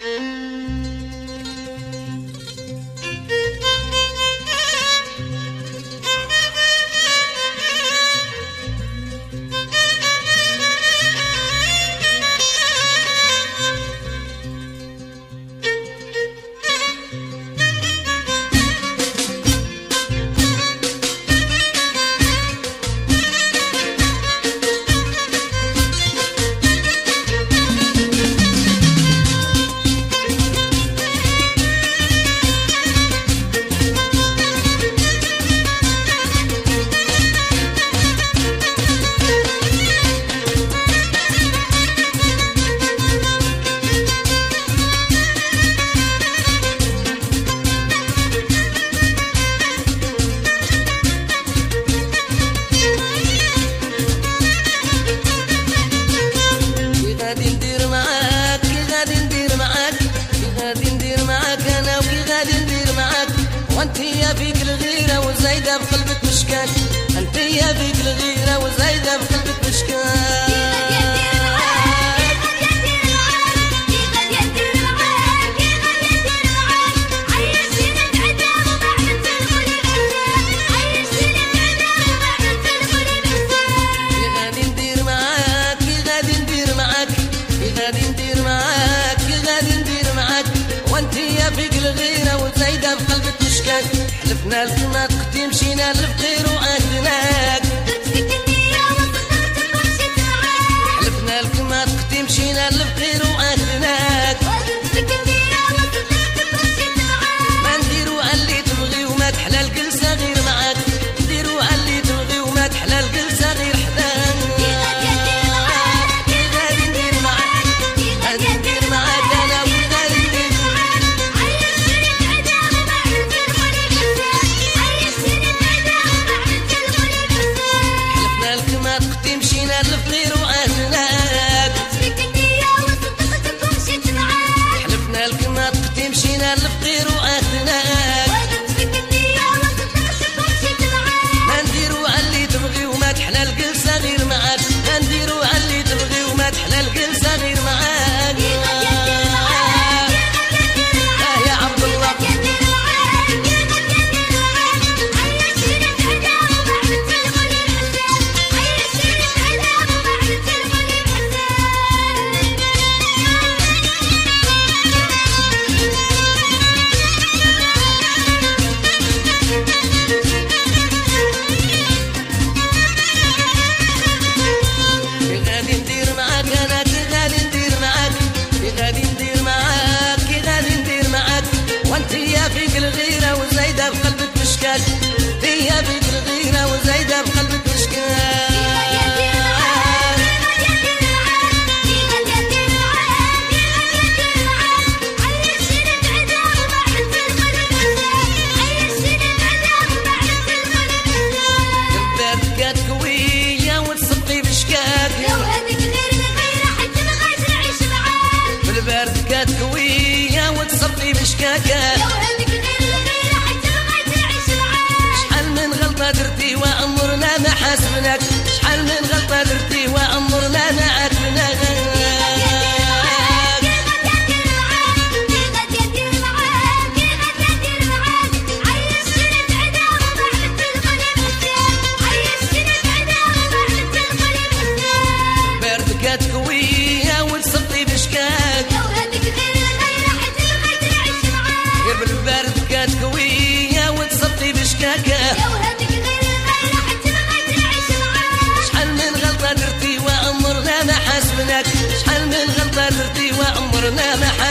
انتيا فيك الغيرة وزايدة بقلبك مشكاك، انتيا فيك الغيرة وزايدة بقلبك مشكاك. حلفنا لك ما تقدي مشينا للفقير وعندناك، درت فيك النية وصدقتك ومشيت معاك. حلفنا لك ما تقدي مشينا للفقير وعندناك، درت فيك النية وصدقتك ومشيت معاك. ما نديرو اللي تبغي وما تحلى الجلسة غير معاك، نديرو اللي تبغي وما تحلى الجلسة غير حداك. غادي ندير معاك، غادي ندير معاك انا وغادي ندير معاك. حلفنا لك ما تقدي مشينا للفقير وعندناك، فيك النية وصدقتك ومشيت معاك. حلفنا لك ما تقدي مشينا للفقير وعندناك، درت فيك النية وصدقتك ومشيت معاك. ما نديرو اللي تبغي وما تحلى الجلسة غير معاك، ما نديرو اللي تبغي وما تحلى الجلسة غير معاك. يا عبد الله غادي ندير معاك انا كي غادي ندير معاك، كي غادي ندير معاك، كي غادي ندير معاك. وانتيا فيك الغيرة وزايدة بقلبك مشكاك، انتيا فيك الغيرة وزايدة بقلبك مشكاك. البردكات قوية وتصفي بشكاك، لو هذيك غير الغيرة حتى ما غادي نعيش معاك. البردكات قوية وتصفي بشكاك. لو هذيك غير الغيرة حتى ما غادي نعيش معاك. شحال من غلطة درتي وعمرنا ما حاسبناك، شحال من غلطة درتي وعمرنا ما عاتبناك. بردكات قوية وتصفي بشكاك، لو هذيك غير الغيرة حتى ما غادي نعيش معاك. غير بالبردكات قوية وتصفي بشكاك. لو هذيك غير الغيرة حتى ما غادي نعيش معاك. شحال من غلطة درتي وعمرنا ما حاسبناك، شحال من غلطة درتي وعمرنا ما